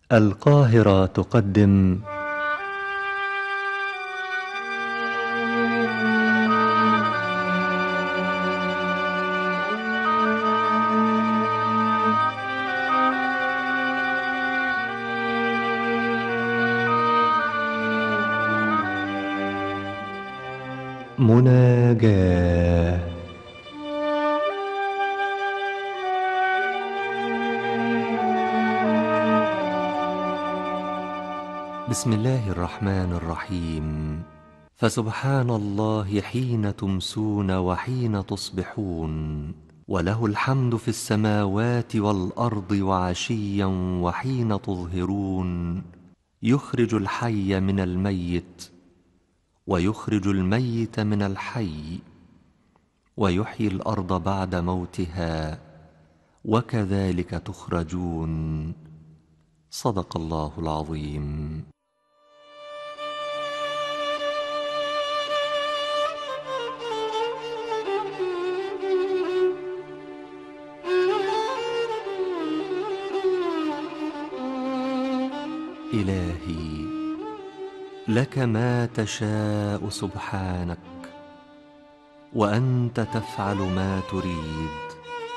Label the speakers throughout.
Speaker 1: القاهرة تقدم مناجاة. بسم الله الرحمن الرحيم. فسبحان الله حين تمسون وحين تصبحون، وله الحمد في السماوات والأرض وعشيا وحين تظهرون، يخرج الحي من الميت ويخرج الميت من الحي، ويحيي الأرض بعد موتها، وكذلك تخرجون. صدق الله العظيم. إلهي، لك ما تشاء سبحانك، وأنت تفعل ما تريد.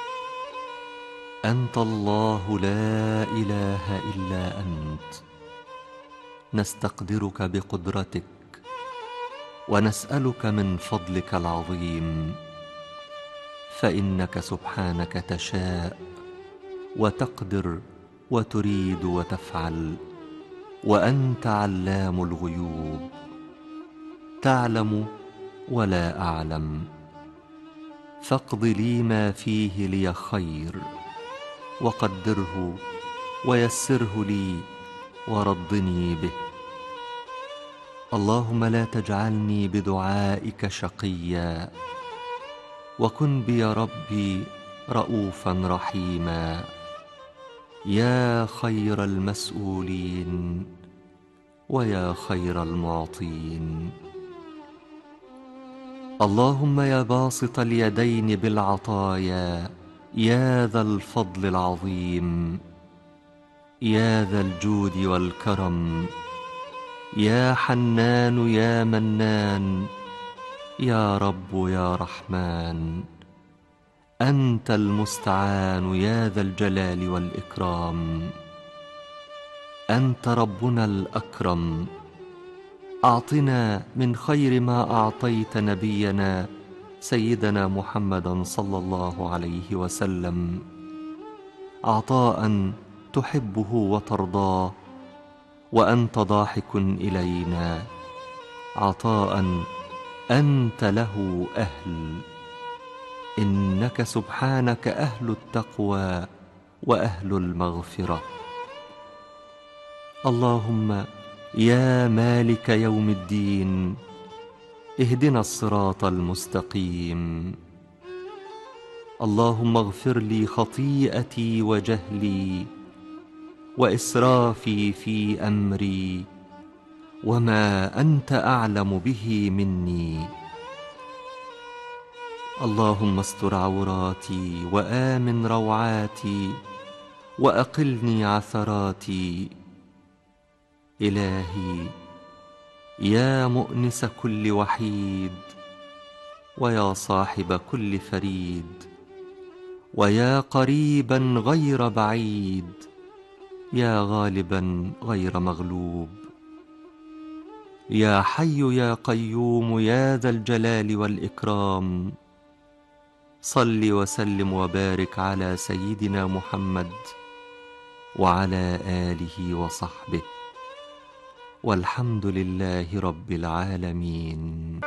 Speaker 1: أنت الله لا إله إلا أنت، نستقدرك بقدرتك ونسألك من فضلك العظيم، فإنك سبحانك تشاء وتقدر وتريد وتفعل، وأنت علام الغيوب، تعلم ولا أعلم. فاقض لي ما فيه لي خير، وقدره ويسره لي، ورضني به. اللهم لا تجعلني بدعائك شقيا، وكن بي ربي رؤوفا رحيما، يا خير المسؤولين ويا خير المعطين. اللهم يا باسط اليدين بالعطايا، يا ذا الفضل العظيم، يا ذا الجود والكرم، يا حنان يا منان، يا رب يا رحمن. أنت المستعان يا ذا الجلال والإكرام، أنت ربنا الأكرم. أعطنا من خير ما أعطيت نبينا سيدنا محمدا صلى الله عليه وسلم، عطاء تحبه وترضاه، وأنت ضاحك إلينا، عطاء أنت له أهل. إنك سبحانك أهل التقوى وأهل المغفرة. اللهم يا مالك يوم الدين، اهدنا الصراط المستقيم. اللهم اغفر لي خطيئتي وجهلي وإسرافي في أمري، وما أنت أعلم به مني. اللهم استر عوراتي وآمن روعاتي، وأقلني عثراتي. إلهي، يا مؤنس كل وحيد، ويا صاحب كل فريد، ويا قريبا غير بعيد، يا غالبا غير مغلوب، يا حي يا قيوم يا ذا الجلال والإكرام. صل وسلم وبارك على سيدنا محمد وعلى آله وصحبه، والحمد لله رب العالمين.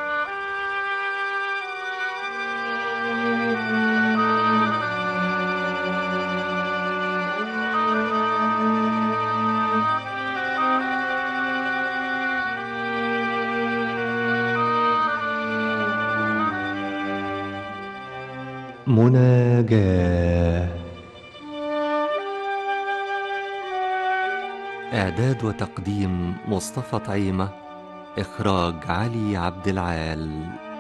Speaker 1: مناجاة. إعداد وتقديم مصطفى طعيمة، إخراج علي عبد العال.